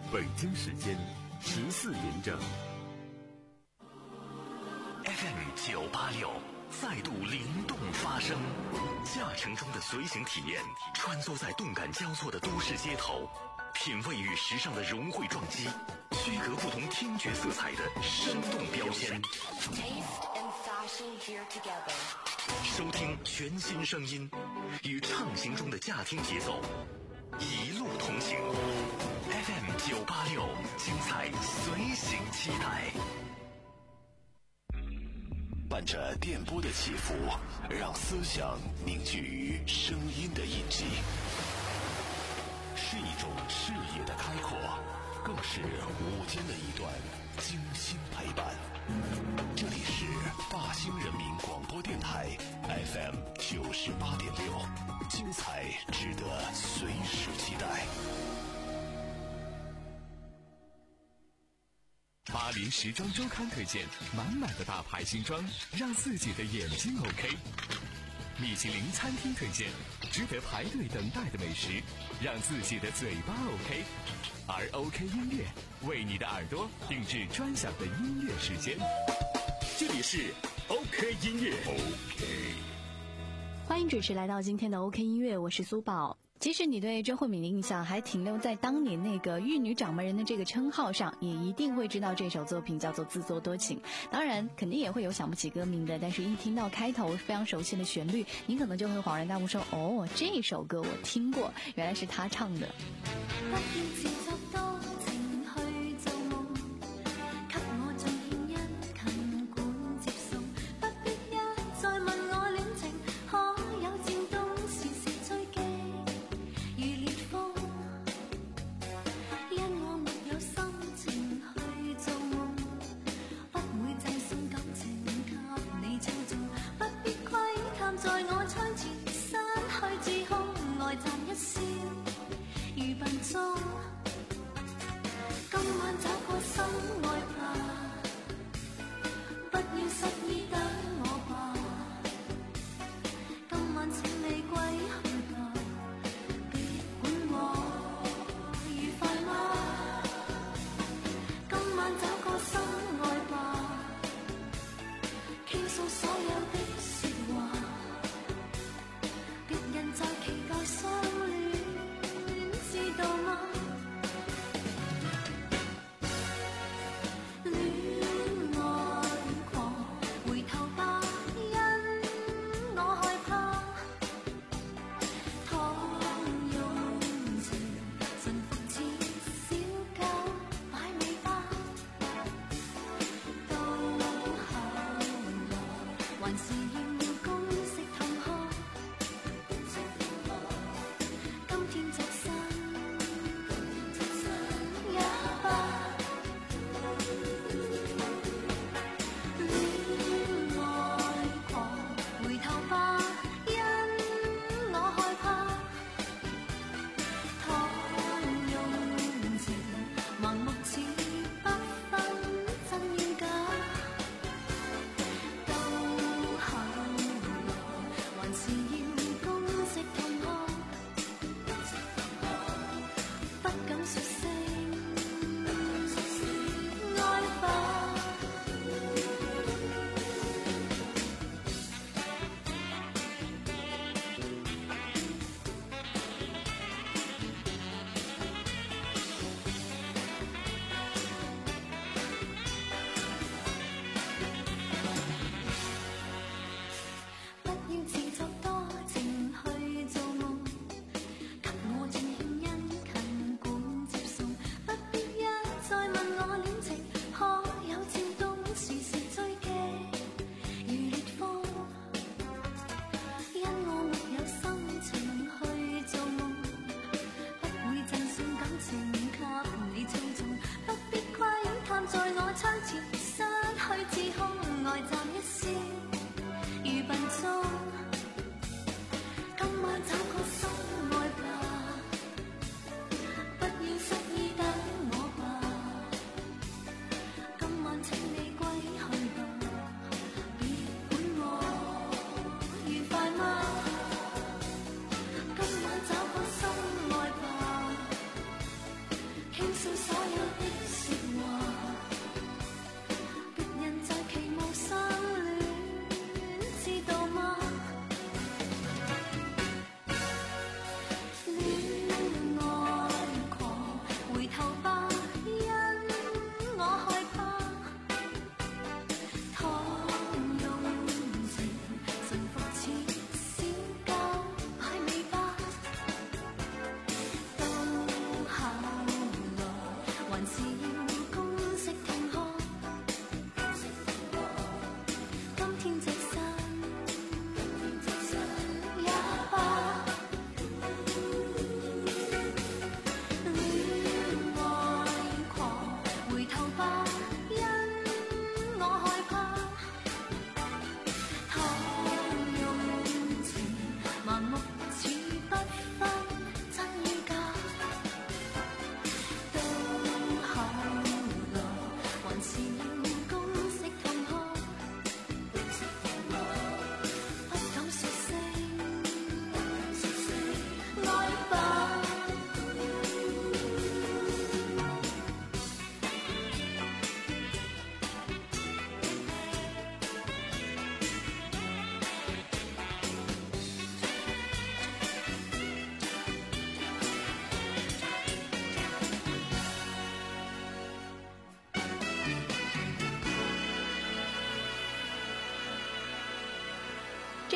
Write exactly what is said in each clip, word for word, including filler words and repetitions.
北京时间十四点整。 F M 九八六再度灵动发声，驾乘中的随行体验，穿梭在动感交错的都市街头，品味与时尚的融汇撞击，区隔不同听觉色彩的生动标签。收听全新声音，与畅行中的驾听节奏，一路同行。F M 九八六，精彩随行期待。 伴着电波的起伏，让思想凝聚于声音的印记，是一种视野的开阔，更是午间的一段精心陪伴。这里是大兴人民广播电台 F M 九十八点六，精彩值得随时期待。 巴黎时装周刊推荐满满的大牌新装，让自己的眼睛 OK。米其林餐厅推荐值得排队等待的美食，让自己的嘴巴 OK。而 OK 音乐为你的耳朵定制专享的音乐时间。这里是 OK 音乐 OK。 欢迎准时来到今天的 OK 音乐，我是苏宝。即使你对周慧敏的印象还停留在当年那个玉女掌门人的这个称号上，也一定会知道这首作品叫做自作多情。当然肯定也会有想不起歌名的，但是一听到开头非常熟悉的旋律，你可能就会恍然大悟说，哦，这首歌我听过，原来是他唱的。 讚一笑，如笨鐘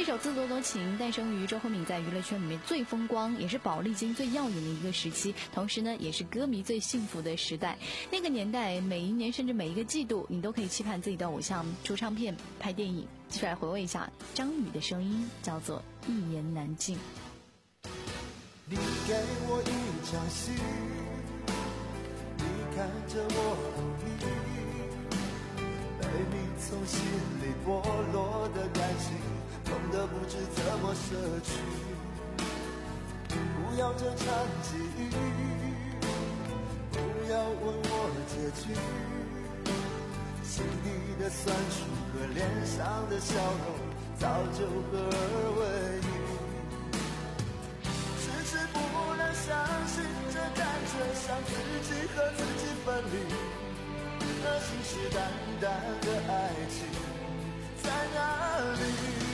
这首《自作多情》诞生于周慧敏在娱乐圈里面最风光，也是宝丽金最耀眼的一个时期，同时呢，也是歌迷最幸福的时代。那个年代，每一年甚至每一个季度，你都可以期盼自己的偶像出唱片、拍电影。继续来回味一下张宇的声音，叫做《一言难尽》。 你给我一场戏，你看着我努力，被你从心里剥落的感情，痛得不知怎么舍去。不要这场际遇，不要问我结局，心底的酸楚和脸上的笑容早就合二为一。迟迟不能相信，这感觉像自己和自己分离，那信誓旦旦的爱情在哪里？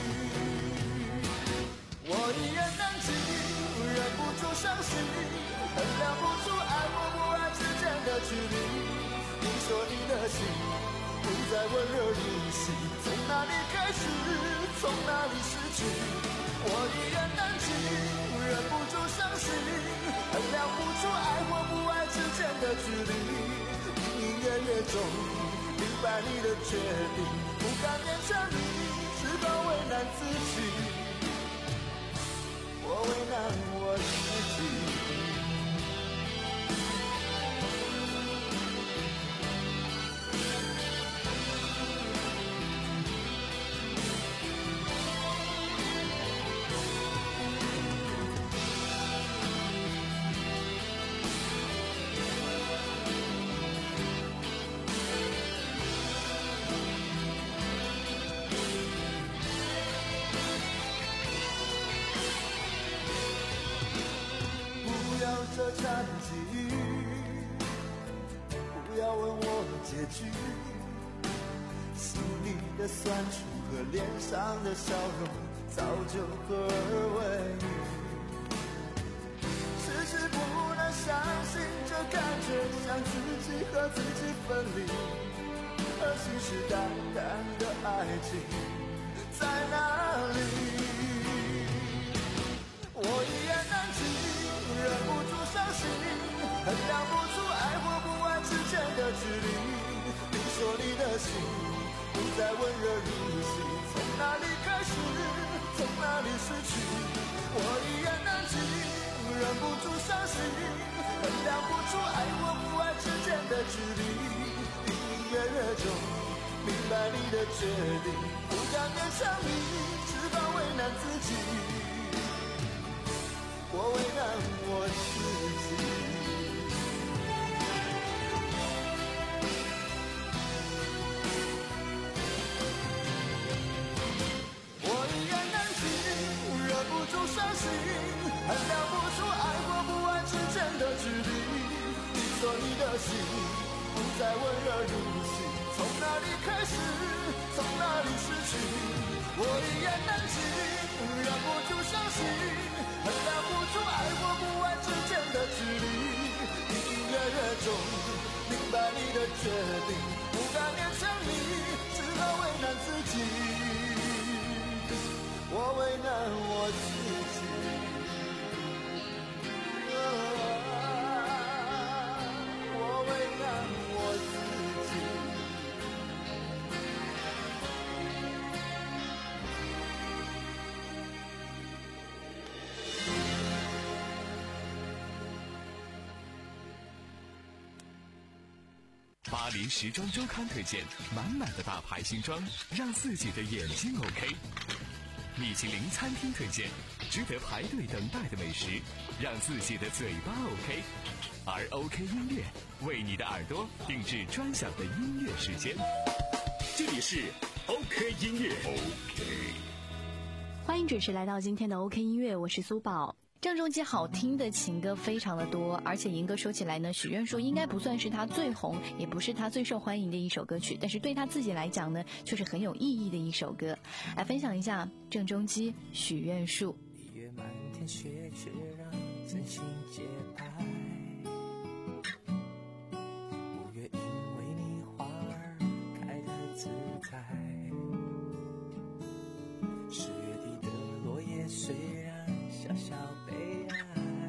我一言难尽，忍不住伤心，衡量不出爱或不爱之间的距离。你说你的心不再温热如昔，从哪里开始，从哪里失去？我一言难尽，忍不住伤心，衡量不出爱或不爱之间的距离。隐隐约约中明白你的决定，不敢勉强你，只好为难自己。我为难我自己。这场际遇，不要问我结局，心里的酸楚和脸上的笑容早就合二为一。迟迟不能相信，这感觉像自己和自己分离，而信誓旦旦的爱情在哪里？我一言难尽，忍不住伤心，衡量不出爱或不爱之间的距离。你说你的心不再温热如昔，从哪里开始，从哪里失去？我一言难尽，忍不住伤心，衡量不出爱或不爱之间的距离。隐隐约约中明白你的决定，不敢勉强你，只好为难自己。我为难我自己，我一言难尽，忍不住伤心，衡量不出爱或不爱之间的距离。你说你的心不再温热如昔，从哪里开始，从哪里失去？我一言难尽，忍不住伤心，衡量不出爱或不爱之间的距离。隐隐约约中明白你的决定，不敢勉强你，只好为难自己。我为难我自己，啊，我为难我自己。 巴黎时装周刊推荐满满的大牌新装，让自己的眼睛 OK。米其林餐厅推荐值得排队等待的美食，让自己的嘴巴 OK。而 OK 音乐为你的耳朵定制专享的音乐时间。 这里是 OK 音乐 OK。 欢迎准时来到今天的 OK 音乐，我是苏宝。郑中基好听的情歌非常的多，而且银歌说起来呢，许愿树应该不算是他最红，也不是他最受欢迎的一首歌曲，但是对他自己来讲呢，却是很有意义的一首歌。来分享一下郑中基许愿树。 一月满天雪，却让真心节拍。五月因为你花儿开得自在。十月底的虽然小小悲哀，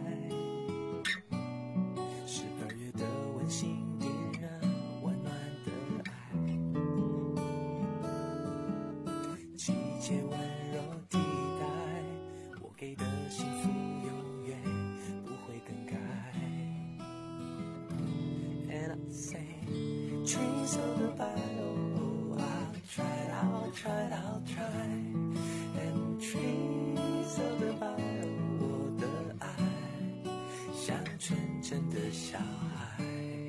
十二月的温馨点燃温暖的爱，季节温柔替代我给的幸福，永远不会更改。And I'll say trees of the bio, I'll try, I'll try, I'll try. And trees of the bio, 我的爱像纯真的小孩，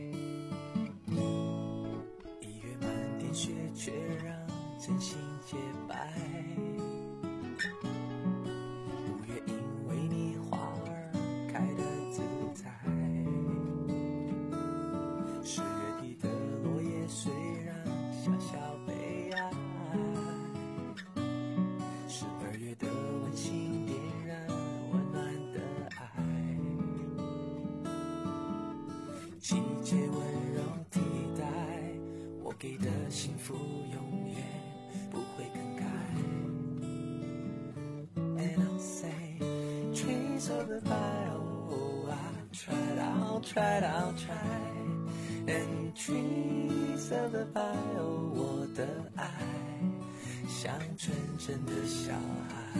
一月满天雪却让真心洁白，五月因为你花儿开得自在，十月底的落叶虽然小小悲哀，十二月的温馨点燃温暖的爱，季节温柔替代我给的幸福，永远不会更改。And I'll say trees of the bio, I'll try, I'll try, I'll try. And trees of the bio, 我的爱像纯真的小孩。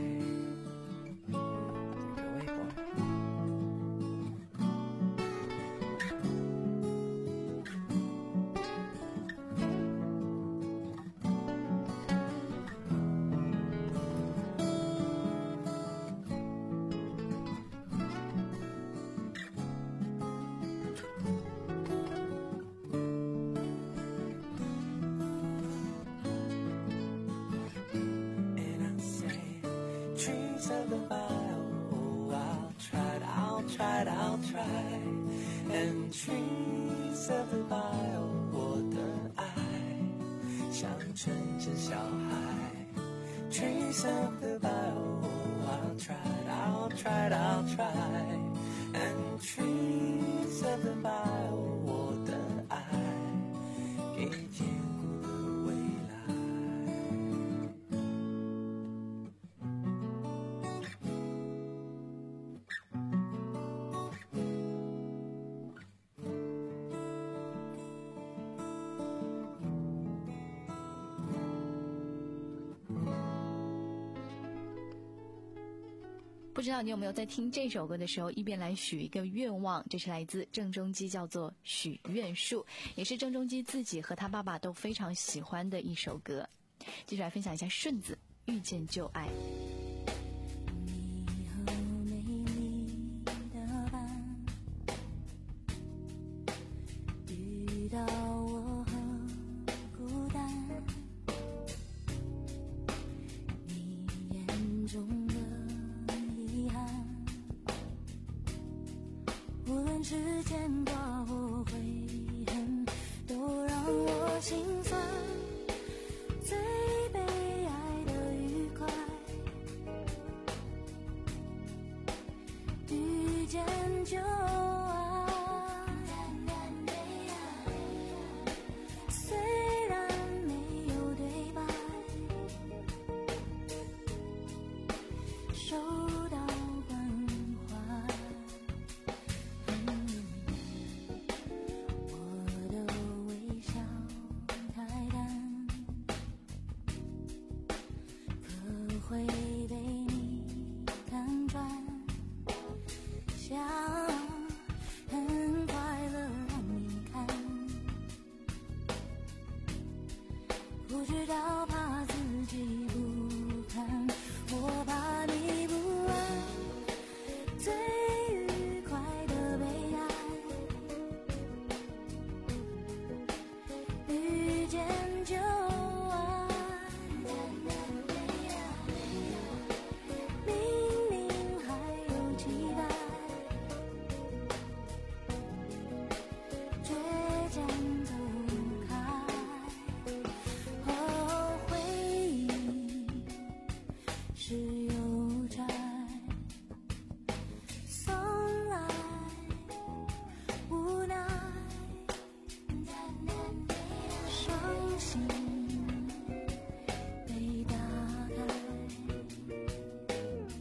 这个微博。Trees of the bio, I'll try, I'll try, I'll try. And trees of the bio, 我的爱像纯真小孩。Trees of the bio, I'll try, I'll try, I'll try. And trees of the bio, 我的爱给坚固的未来。 不知道你有没有在听这首歌的时候一边来许一个愿望，这是来自郑中基，叫做《许愿树》，也是郑中基自己和他爸爸都非常喜欢的一首歌。继续来分享一下顺子遇见旧爱。 你和美丽的伴，遇到我和孤单，你眼中的遗憾，无论时间多或悔恨，都让我心酸。最悲哀的愉快，遇见旧爱。虽然没有对白，收到关怀。嗯，我的微笑太淡，可会被你看穿，想很快乐让你看，不知道怕自己不堪，我怕你不安，最愉快的悲哀，遇见旧爱。明明还有期待，倔强走开。哦，回忆是邮差送来，无奈，伤心被打开。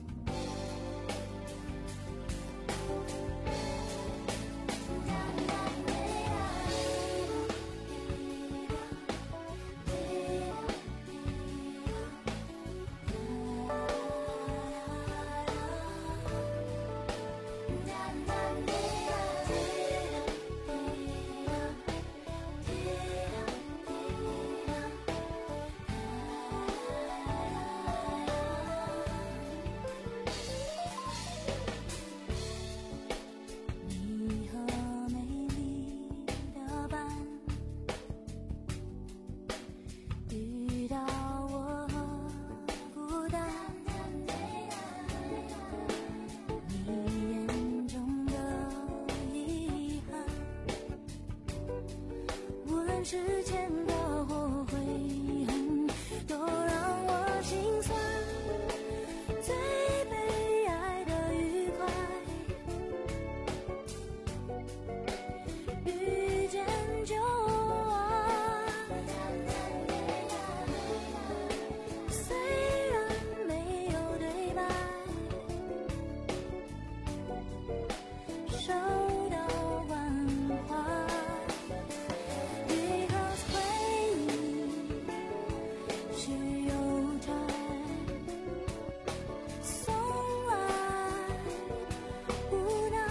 之间的或悔恨，都让我心酸。最悲哀的愉快，遇见就爱。虽然没有对白，收到关怀。Because 回忆是邮差，送来无奈。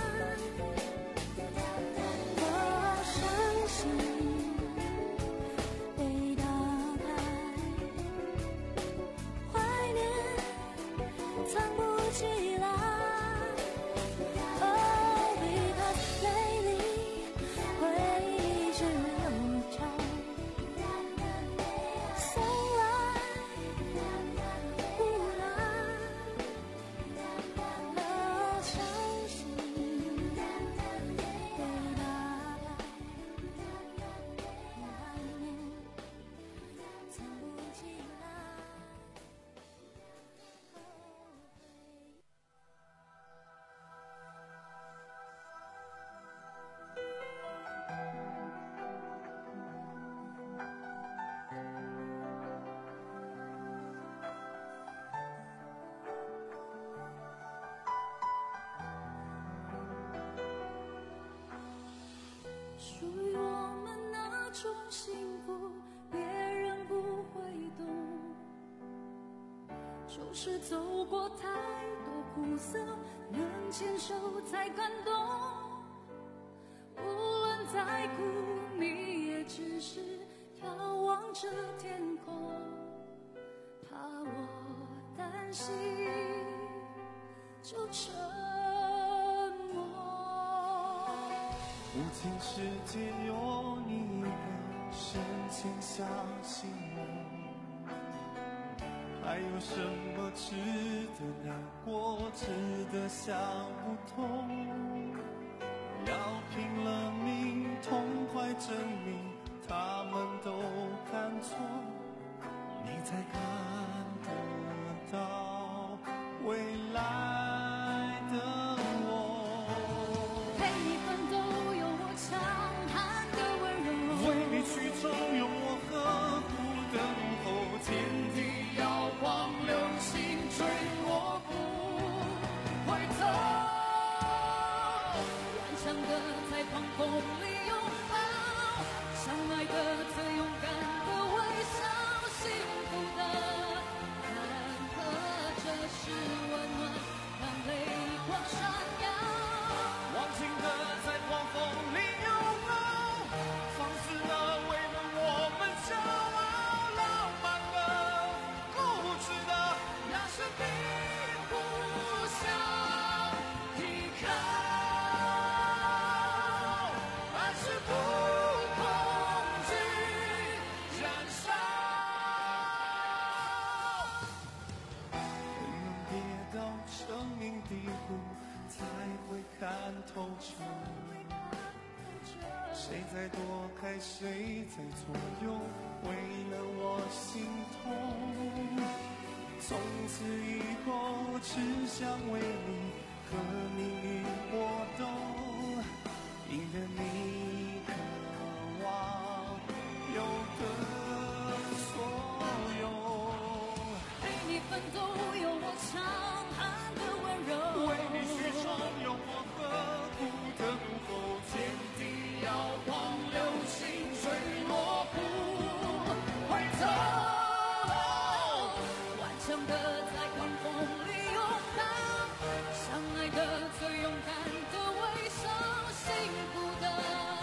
我伤心被打开，怀念藏不起来。Oh, because 泪里回忆是邮差，送来无奈。我伤心被打开，怀念藏不起来。属于我们那种幸福，别人不会懂。就是走过太多苦涩，能牵手才感动。无论再苦，你也只是眺望着天空，怕我担心，就沉默。 无情世界有你一个深情相信我，还有什么值得难过，值得想不通？要拼了命，痛快证明他们都看错，你才看得到未来的我。 陪你奋斗，有我强悍的温柔， 为你去冲，有我呵护的午后，天地摇晃，流星坠落不回头。 顽强的在狂风里拥抱，相爱的最勇敢的微笑，幸福的看和这是温暖，让泪光闪耀。 忘情的在狂风里拥抱，放肆的为了我们骄傲，浪漫的固执的那是并不想依靠，而是不恐惧燃烧。人能跌到生命低谷，才会看透彻。谁在躲开，谁在左右，为了我心痛。从此以后，只想为你和命运搏斗，赢得你渴望有的所有。 陪你奋斗，有我强悍的温柔， 为你去冲，有我呵护的午后，天地摇晃，流星坠落不回头。 顽强的在狂风里拥抱，相爱的最勇敢的微笑，幸福的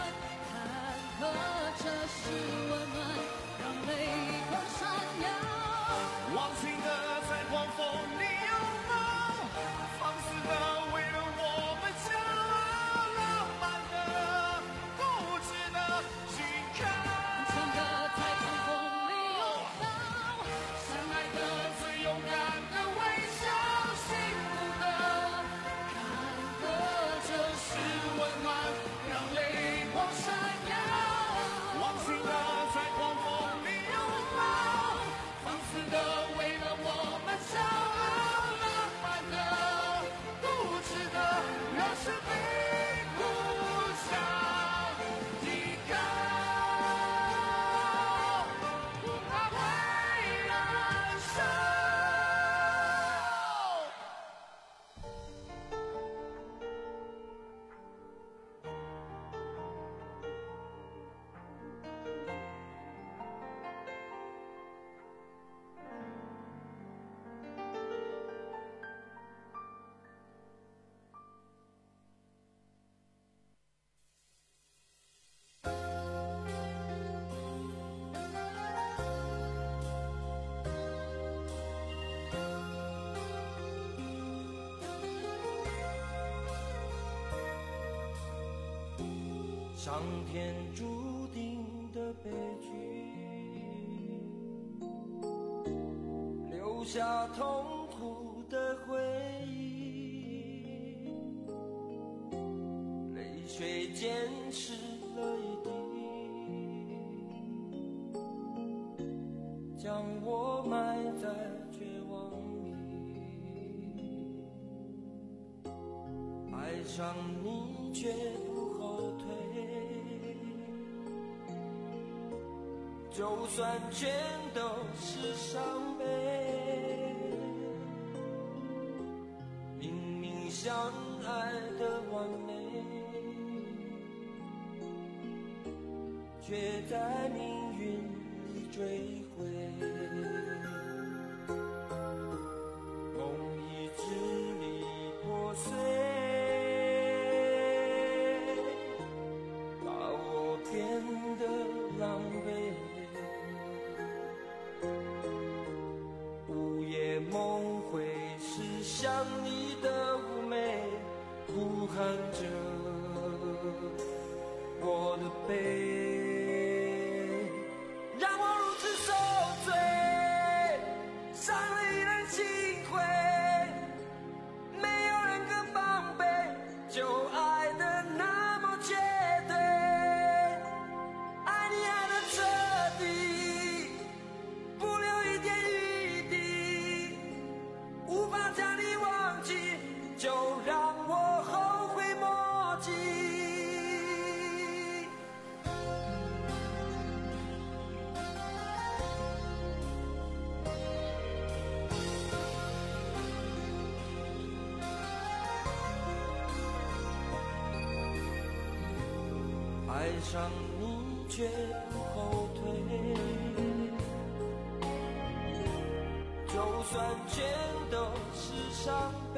上天注定的悲剧，留下痛苦的回忆，泪水溅湿了一地，将我埋在绝望里。爱上你绝不后退，就算全都是伤悲，明明相爱的完美，却在命运里追悔。梦已支离破碎，把我变得狼狈。午夜梦回是想你的妩媚，呼喊着我的悲，让我如此受罪，伤了一人心灰，没有人更防备，就爱的那么绝对，爱你爱的彻底，不留一点余地，无法将你忘记，就让我后悔莫及。爱上你绝不后退，就算全都是伤悲，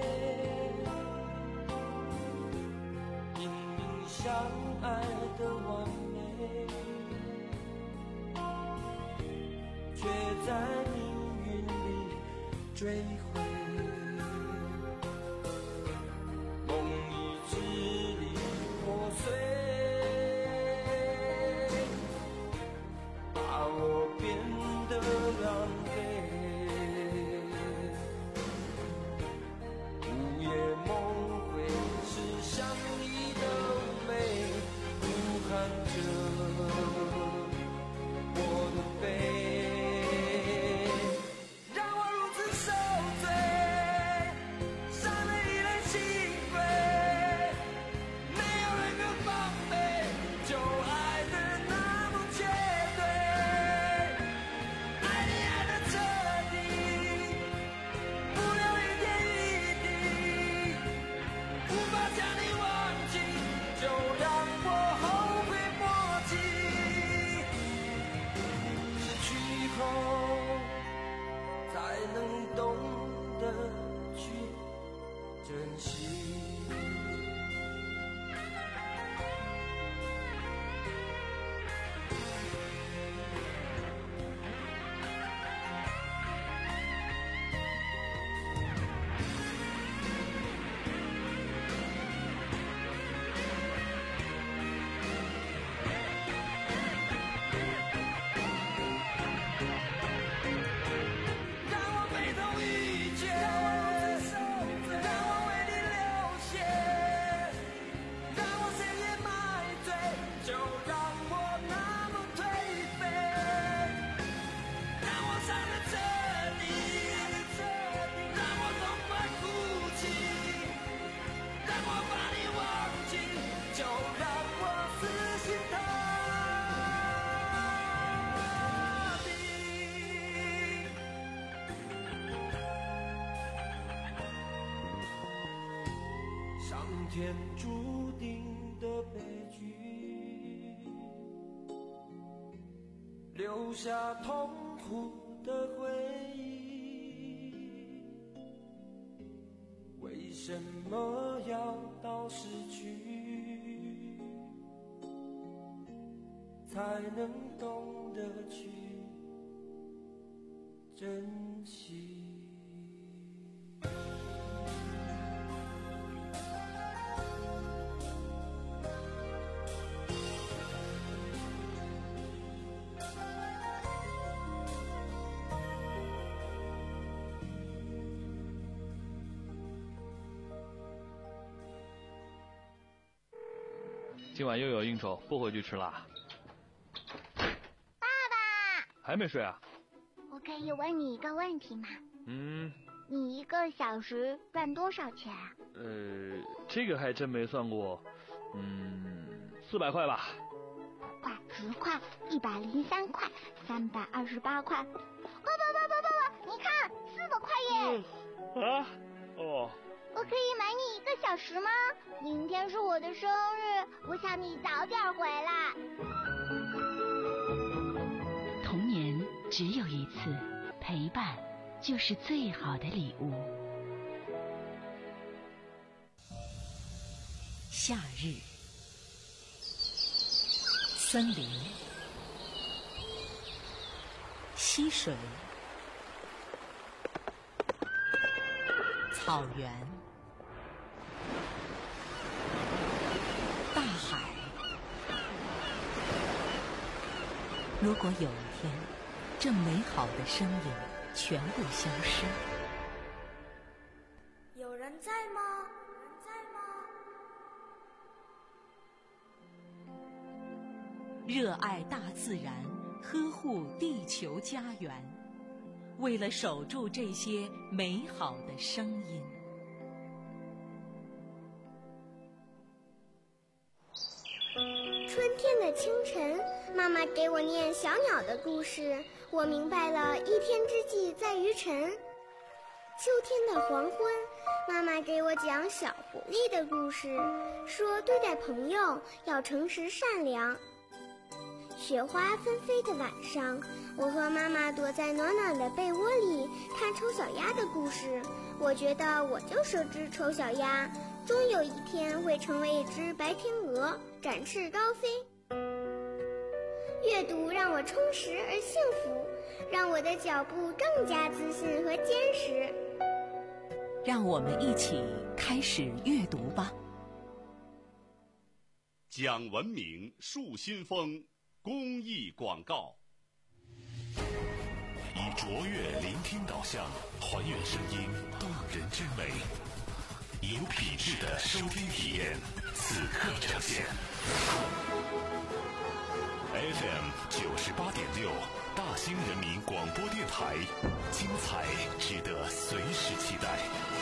明明相爱的完美，却在命运里追悔。梦已支离破碎，把我变得狼狈。午夜梦回是想你的妩媚，呼喊着我的悲，让我如此受罪，伤了一人心扉，没有人更防备，就爱的那么绝对，爱你爱的彻底，不留一点余地，无法将你忘记，就让我后悔莫及。失去后，才能懂得去珍惜。让我悲痛欲绝，让我为你流血，让我深夜买醉，就让我那么颓废，让我伤得彻底，让我痛快哭泣，让我把你忘记，就让我死心塌地。上天注定的悲剧，留下痛苦的回忆，为什么要到失去，才能懂得去珍惜？ 今晚又有应酬，不回去吃啦。 爸爸， 还没睡啊？ 我可以问你一个问题吗？ 嗯。 你一个小时赚多少钱啊？ 呃，这个还真没算过。嗯，四百块吧。 块、十块、一百零三块、三百二十八块。爸爸爸爸爸爸，你看，四百块耶！ 嗯、啊？哦。 我可以买你一个小时吗？明天是我的生日，我想你早点回来。 童年只有一次，陪伴就是最好的礼物。夏日，森林，溪水，草原，大海。如果有一天，这美好的声音全部消失， 有人在吗？人在吗？ 热爱大自然，呵护地球家园，为了守住这些美好的声音。 春天的清晨，妈妈给我念小鸟的故事，我明白了一天之计在于晨。秋天的黄昏，妈妈给我讲小狐狸的故事，说对待朋友要诚实善良。雪花纷飞的晚上，我和妈妈躲在暖暖的被窝里看丑小鸭的故事，我觉得我就是只丑小鸭，终有一天会成为一只白天鹅，展翅高飞。阅读让我充实而幸福，让我的脚步更加自信和坚实。 让我们一起开始阅读吧。 讲文明树新风公益广告。 以卓越聆听导向，还原声音动人之美，有品质的收听体验，此刻呈现。F M 九十八点六，大兴人民广播电台，精彩值得随时期待。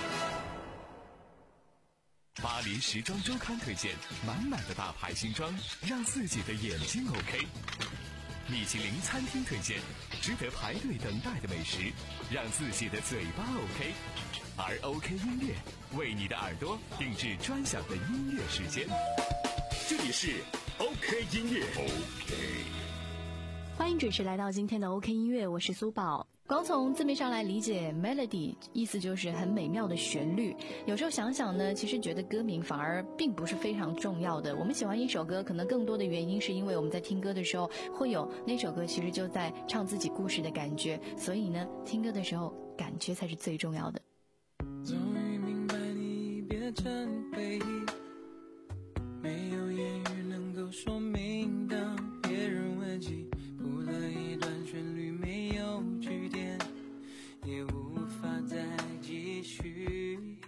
巴黎时装周刊推荐满满的大牌新装，让自己的眼睛 OK。米其林餐厅推荐值得排队等待的美食，让自己的嘴巴 OK。而 OK 音乐为你的耳朵定制专享的音乐时间。 这里是 OK 音乐 OK。 欢迎准时来到今天的 OK 音乐，我是苏宝。光从字面上来理解 melody 意思就是很美妙的旋律，有时候想想呢，其实觉得歌名反而并不是非常重要的。我们喜欢一首歌，可能更多的原因是因为我们在听歌的时候会有那首歌其实就在唱自己故事的感觉，所以呢听歌的时候感觉才是最重要的。 终于明白你变成回忆，没有言语能够说明，当别人问起谱了一段旋律没有句点，也无法再继续，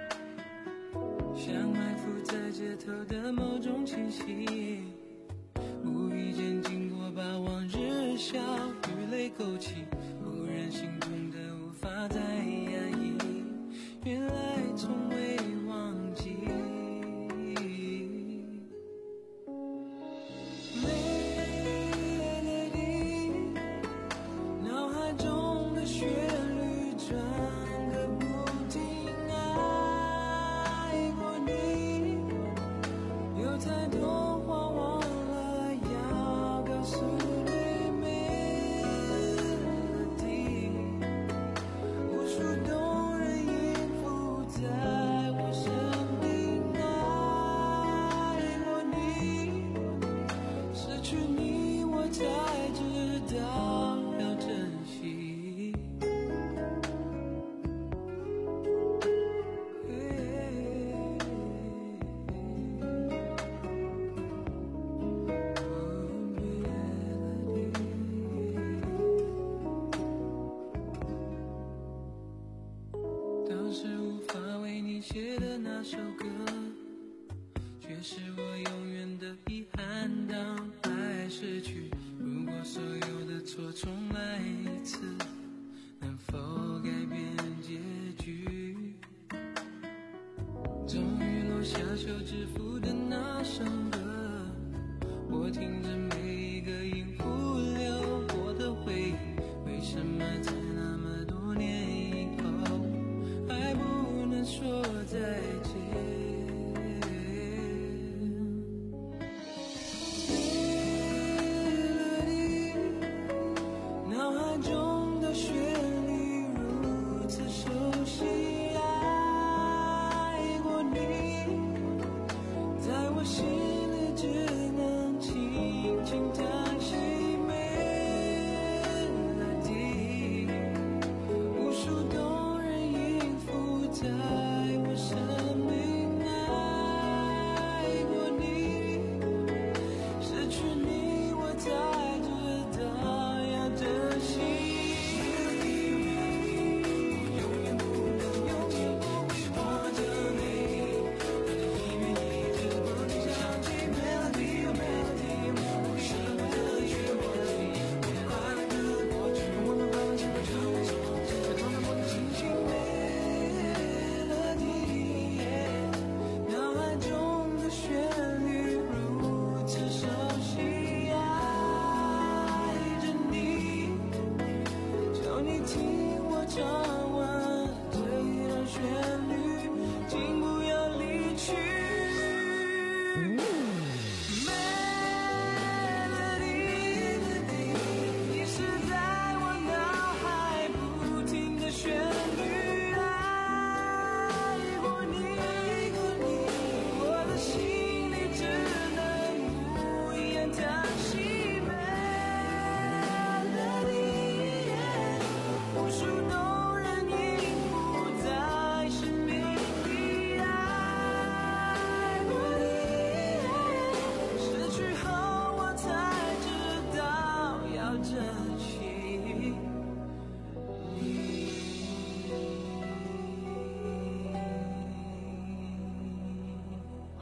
像埋伏在街头的某种气息，无意间经过把往日笑与泪勾起，忽然心痛的无法再压抑，原来从未忘记。写的那首歌，却是我永远的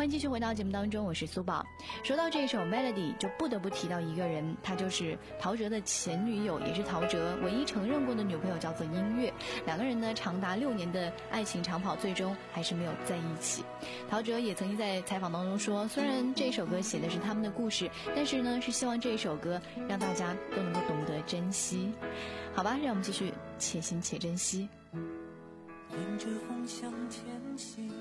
欢迎继续回到节目当中，我是苏宝。说到这首 Melody， 就不得不提到一个人，他就是陶喆的前女友，也是陶喆唯一承认过的女朋友，叫做音乐。两个人呢，长达六年的爱情长跑，最终还是没有在一起。陶喆也曾经在采访当中说，虽然这首歌写的是他们的故事，但是呢，是希望这首歌让大家都能够懂得珍惜。好吧，让我们继续且行且珍惜。 迎着风向前行，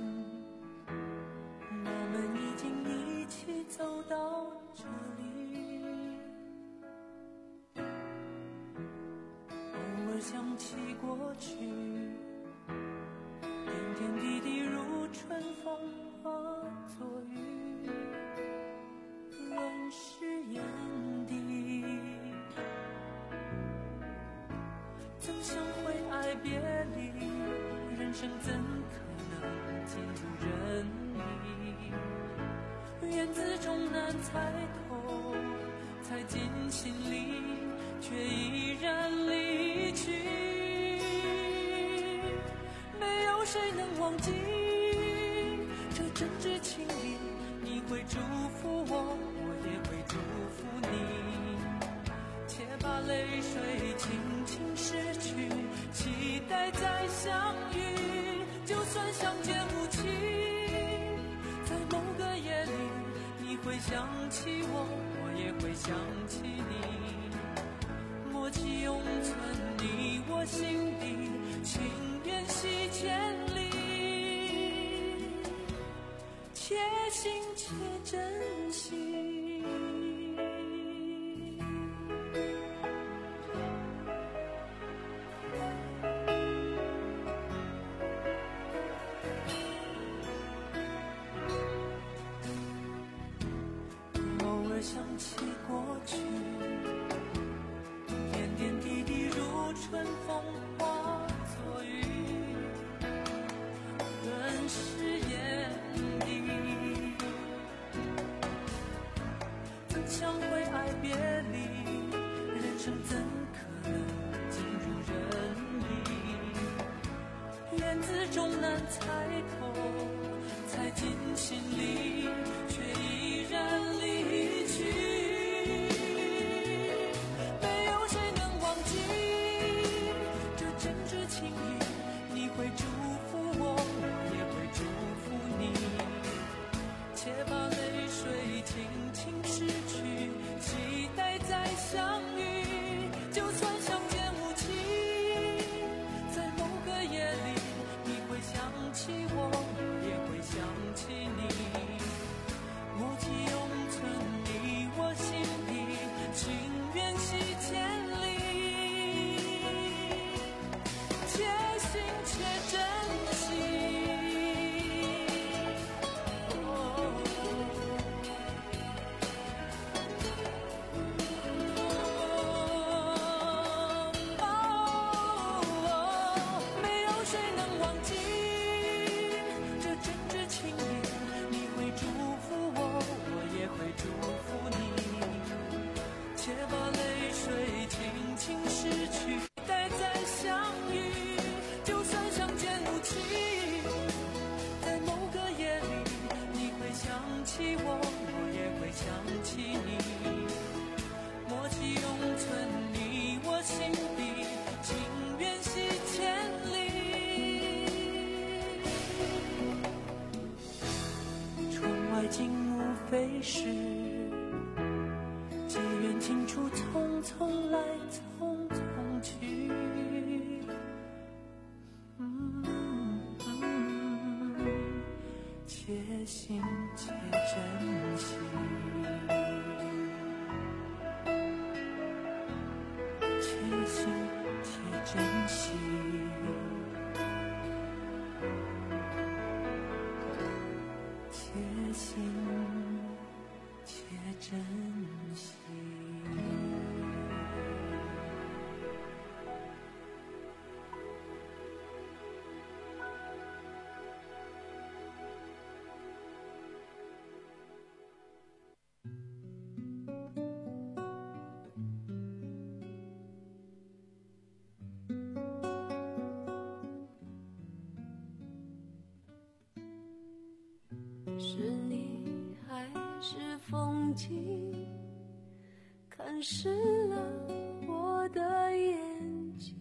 我们已经一起走到这里。偶尔想起过去，点点滴滴如春风化作雨，润湿眼底。怎想会爱别离？人生怎可能尽如人意？缘字终难猜透，猜进心里，却依然离去。没有谁能忘记这真挚情谊，你会祝福我，我也会祝福你。且把泪水轻轻拭去，期待再相遇。就算相见无期，在某个夜里，你会想起我，我也会想起你。默契永存你我心底，情缘系千里，且行且珍惜。想起过去，点点滴滴如春风化作雨，润湿眼底。怎想会爱别离？人生怎可能尽如人意？缘字终难猜透，猜进心里，却依然离去。没有谁能忘记这真挚情谊，你会祝福我，我也会祝福你。且把泪水轻轻拭去，期待再相遇。就算相见无期，在某个夜里，你会想起我，我也会想起你。默契永存你我心底，情缘系千里，且行且珍惜。没有谁能忘记这真挚情谊，你会祝福我，我也会祝福你。且把泪水轻轻拭去，待再相遇。就算相见无期，在某个夜里，你会想起我，我也会想起你。默契永存你我心底，情缘系千里。窗外景无非是结缘情处，匆匆来匆匆去。嗯嗯，且行且珍惜，且行且珍惜。且行且珍惜。 是你风景，看湿了我的眼睛，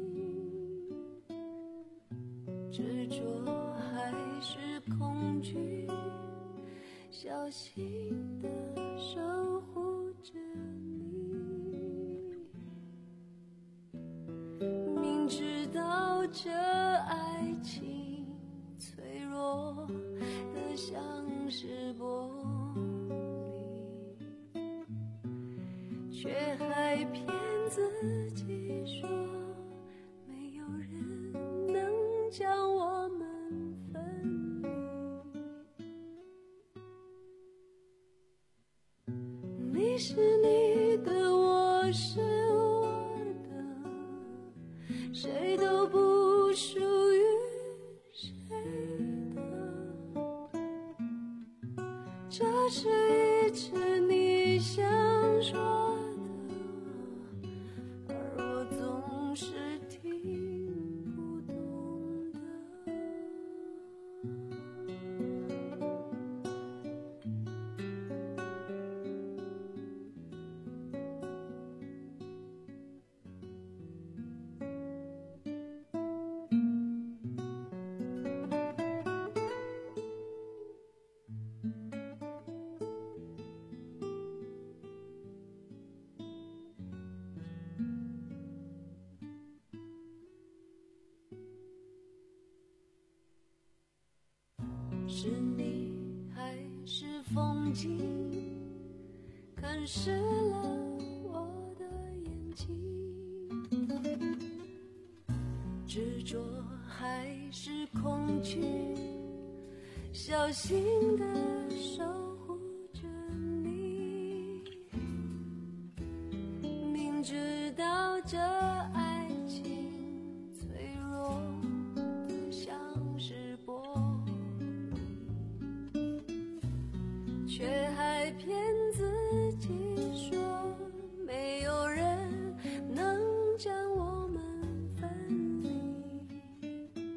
执着还是恐惧，小心地守护着你。明知道这爱情脆弱得像是玻璃，却还骗自己说没有人能将我们分离。你是你的，我是我的，谁都不属于谁的，这是一直你想说的，而我总是听不懂的。是你还是风景，看湿了我的眼睛，执着还是恐惧，小心地守护着你。明知道这爱情脆弱得像是玻璃，却还骗自己说没有人能将我们分离。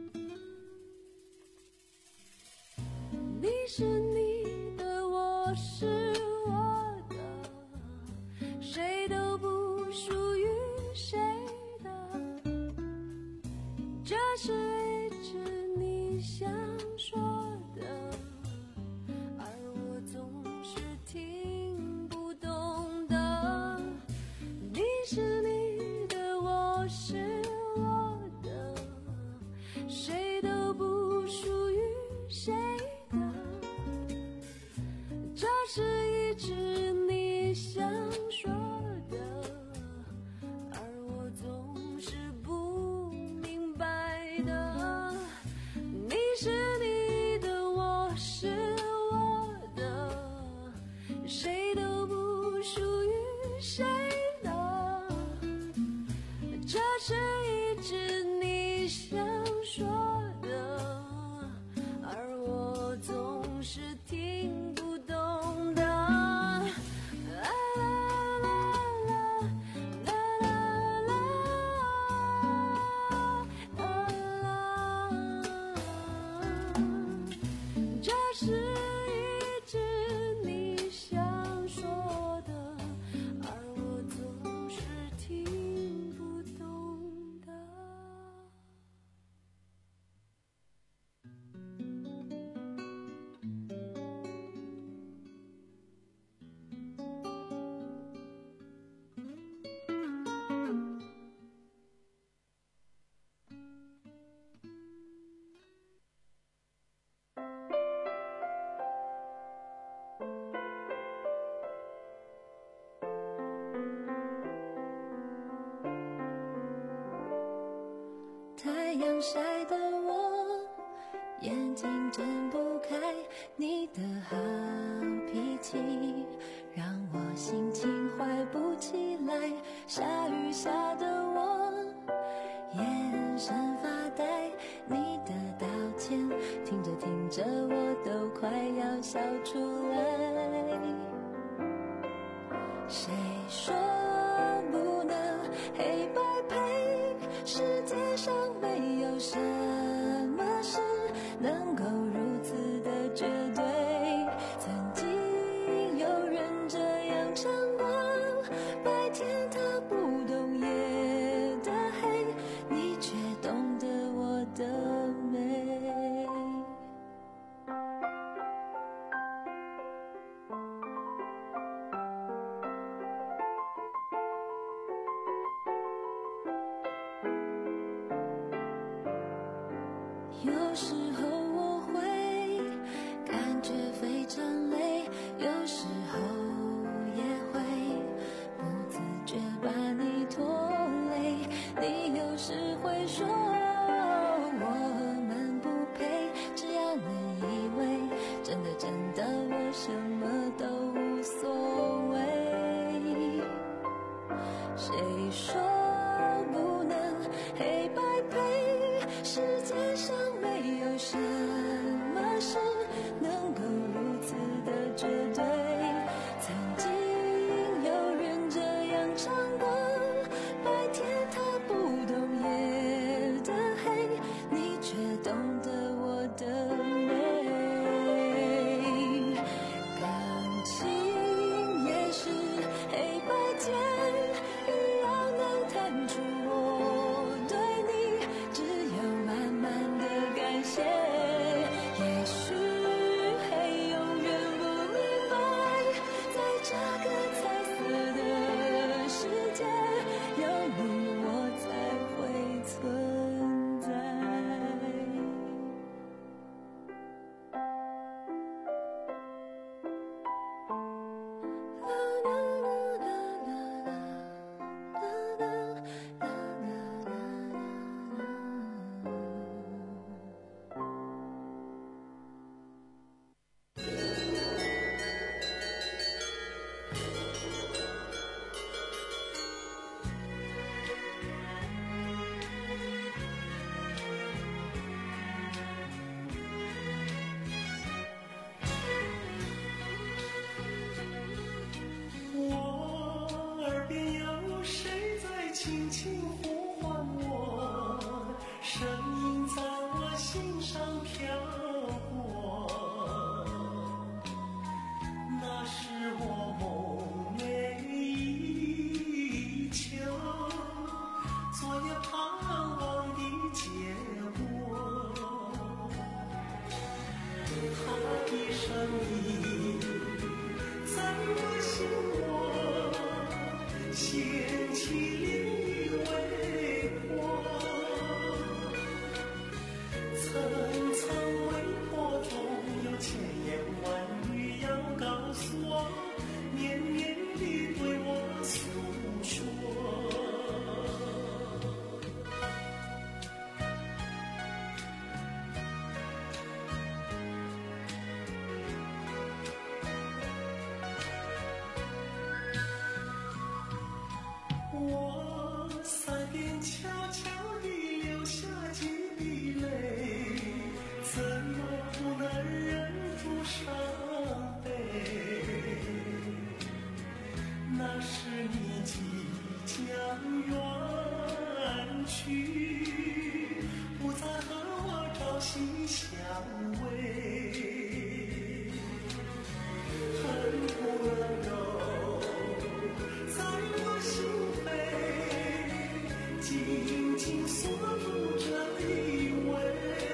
你是你的，我是我的，谁都不属于谁的，这是一直你想说的，而我总是听不懂的。你是你的，我是我的，谁都不属于谁的，这是一直你想说的，而我总是不明白的。你是你的，我是我的，谁都不属于谁的，这是一直你想说的，而我总是听不懂的。啦啦啦啦啦啦啦，这是一直你想说的，而我总是听不懂的。 太阳晒得我眼睛睁不开，你的好脾气让我心情坏不起来，下雨下得我眼神发呆，你的道歉听着听着我都快要笑出来。谁说不能黑白配，世界上没有什么事能够如此的绝对。曾经有人是会说我们不配，只要你以为真的真的我什么都无所谓。谁说不能黑白配？世界上没有什么事能够如此的绝对。曾经有人这样唱过，白天他不懂夜的黑，你却懂得我的美。感情也是黑白间一样能弹出我对你，只有慢慢的感谢。也许会永远不明白，在这个彩色的世界，有你我才会存在。 我耳边有谁在轻轻呼唤我，声音在我心上飘过，那是我梦寐以求，昨夜盼望的结果。他的声音在我心窝，掀起涟漪微波，层层微波中有千言万语要告诉我，绵绵地对我诉说。我三边悄悄地流下几滴泪，怎么不能忍住伤悲？那是你即将远去，不再和我朝夕相偎，恨不能够在我心扉紧紧锁住这一位。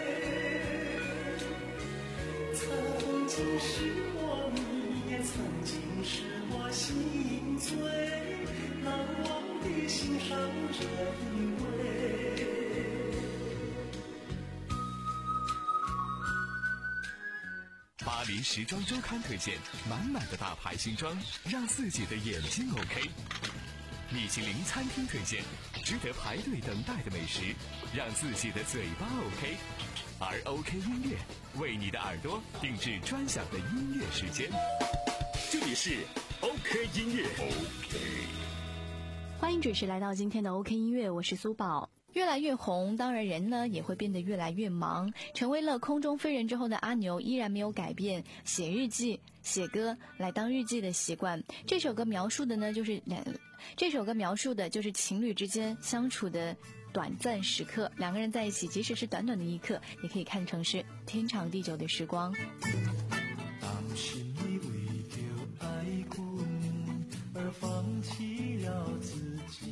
曾经是我迷，也曾经是我心醉，难忘的心上这一位。 巴黎时装周刊推荐满满的大牌新装，让自己的眼睛 OK。米其林餐厅推荐值得排队等待的美食，让自己的嘴巴 OK。而 OK 音乐为你的耳朵定制专享的音乐时间。 这里是 OK 音乐 OK。 欢迎准时来到今天的 OK 音乐，我是苏宝。越来越红，当然人呢也会变得越来越忙。成为了空中飞人之后的阿牛，依然没有改变写日记、写歌来当日记的习惯。这首歌描述的呢，就是两，这首歌描述的就是情侣之间相处的短暂时刻。两个人在一起，即使是短短的一刻，也可以看成是天长地久的时光。 当心你为着爱过而放弃了自己，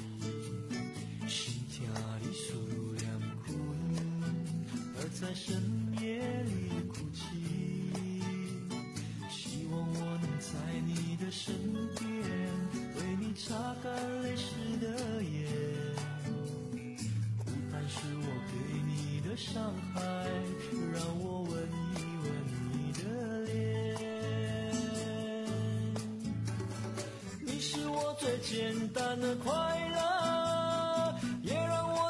心家里思念困，而在深夜里哭泣。希望我能在你的身边，为你擦干泪湿的眼。孤单是我给你的伤害，让我吻一吻你的脸。你是我最简单的快乐，也让我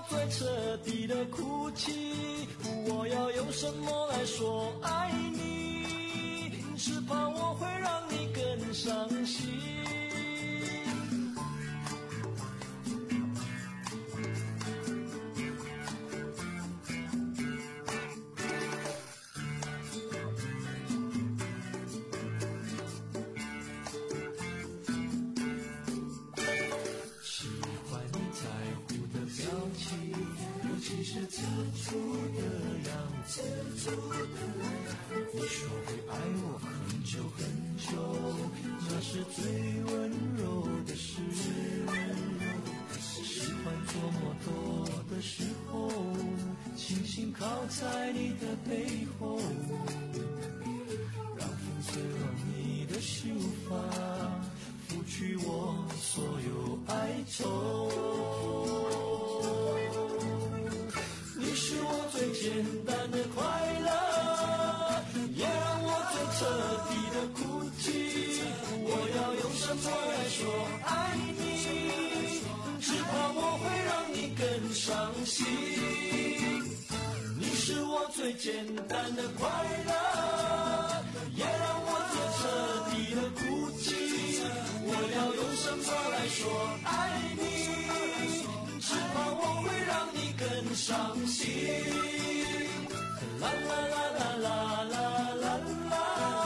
的哭泣，我要用什么来说爱你？是怕我会让你更伤心。是自主的样子，你说会爱我很久很久，那是最温柔的事。喜欢做摩托的时候，轻轻靠在你的背后，让风吹乱你的秀发，拂去我所有哀愁。你是我最简单的快乐，也让我最彻底的哭泣。我要用什么来说爱你？只怕我会让你更伤心。你是我最简单的快乐，也让我最彻底的哭泣。我要用什么来说爱你？只怕我会让你更伤心。啦啦啦啦啦啦啦啦。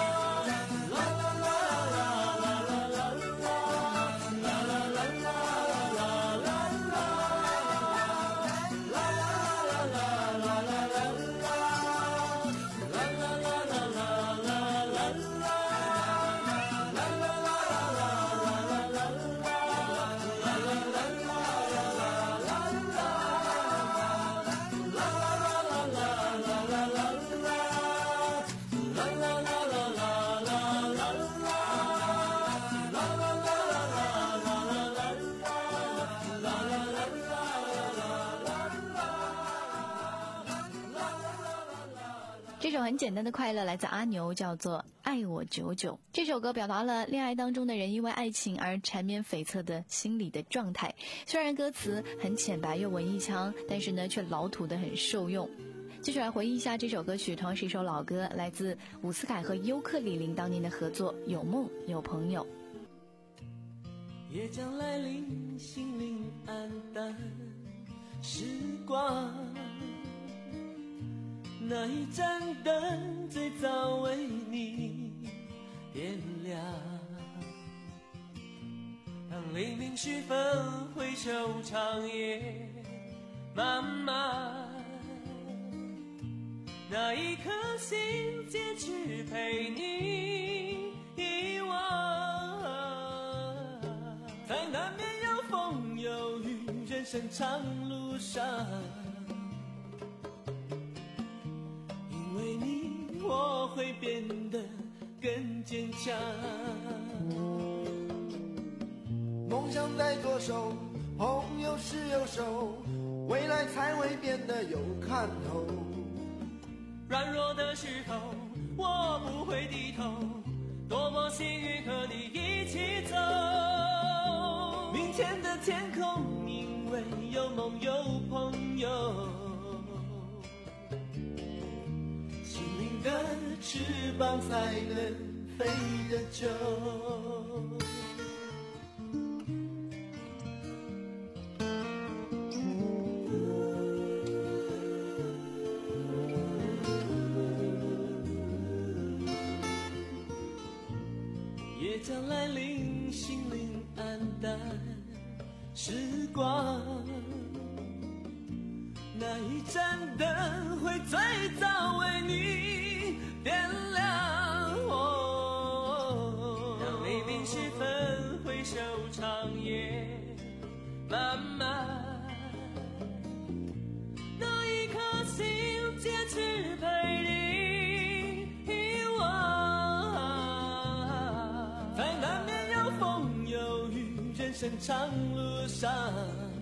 这首很简单的快乐来自阿牛，叫做爱我久久。这首歌表达了恋爱当中的人因为爱情而缠绵悱恻的心理的状态，虽然歌词很浅白又文艺腔，但是呢却老土的很受用。继续来回忆一下这首歌曲，同样是一首老歌，来自伍思凯和尤克里里当年的合作，有梦有朋友。 夜将来临，心灵黯淡，时光那一盏灯最早为你点亮，当黎明时分回首长夜漫漫，那一颗心坚持陪你遗忘，在难免有风有雨人生长路上，因为你我会变得更坚强。 梦想在左手，朋友是右手，未来才会变得有看头。 软弱的时候我不会低头，多么幸运和你一起走。明天的天空因为有梦有朋友，心灵的翅膀才能飞得久。夜将来临，心灵黯淡，时光那一盏灯会最早为你点亮。哦，当黎明时分回首长夜漫漫，那一颗心坚持陪你遗忘，在难免有风有雨人生长路上，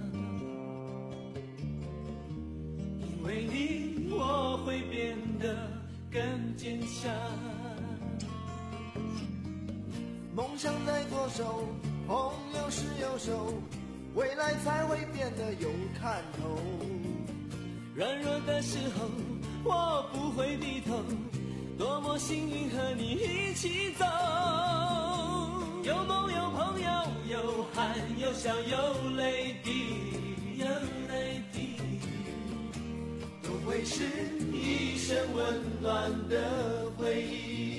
因为你我会变得更坚强。 梦想在左手，朋友是右手，未来才会变得有看头。 软弱的时候我不会低头，多么幸运和你一起走，有梦有朋友，有汗有笑有泪滴，有泪滴，都会是一生温暖的回忆。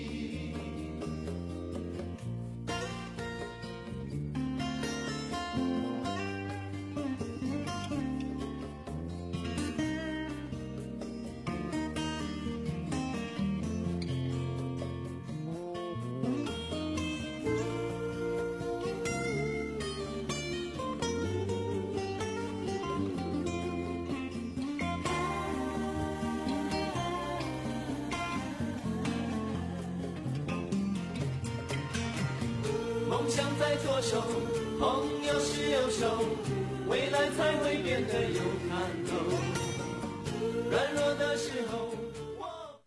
梦想在左手，朋友是右手，未来才会变得有看头。软弱的时候，我……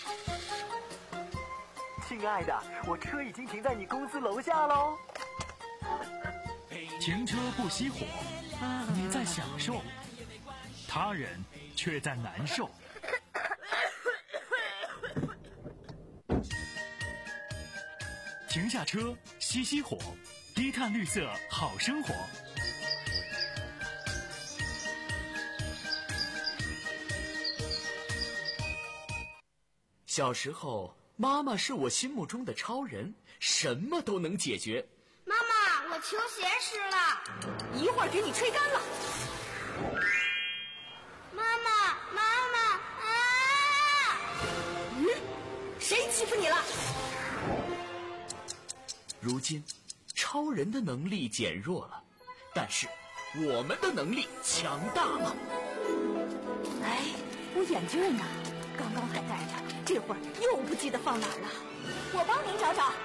亲爱的，我车已经停在你公司楼下喽。 停车不熄火，你在享受，他人却在难受。停下车，熄熄火，低碳绿色好生活。 小时候，妈妈是我心目中的超人，什么都能解决。 妈妈，我球鞋湿了， 一会儿给你吹干了。 妈妈，妈妈啊！ 嗯，谁欺负你了？ 如今，超人的能力减弱了，但是我们的能力强大了。 哎，我眼镜呢？刚刚还戴着，这会儿又不记得放哪儿了。我帮您找找。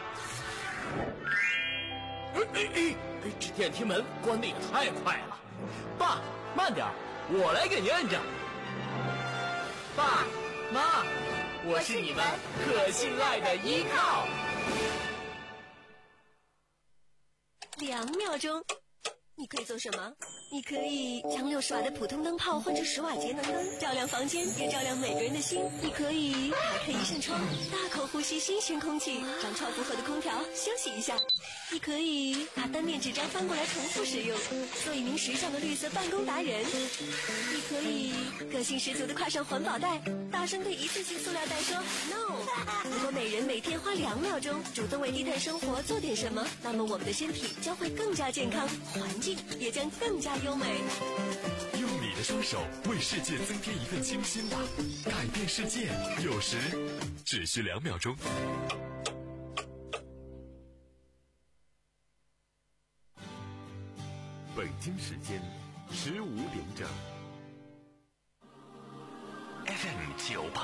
哎哎哎！这电梯门关得也太快了。爸，慢点，我来给您摁着。爸妈，我是你们可信赖的依靠。 两秒钟，你可以做什么？你可以将六十瓦的普通灯泡换成十瓦节能灯，照亮房间，也照亮每个人的心。你可以打开一扇窗，大口呼吸新鲜空气，让超负荷的空调休息一下。你可以把单面纸张翻过来重复使用，做一名时尚的绿色办公达人。你可以个性十足的挎上环保袋，大声对一次性塑料袋说 no。如果每人每天花两秒钟主动为低碳生活做点什么，那么我们的身体将会更加健康，环境也将更加优美。 用你的双手为世界增添一份清新吧，改变世界有时只需两秒钟。 北京时间十五点整。 F M 九八。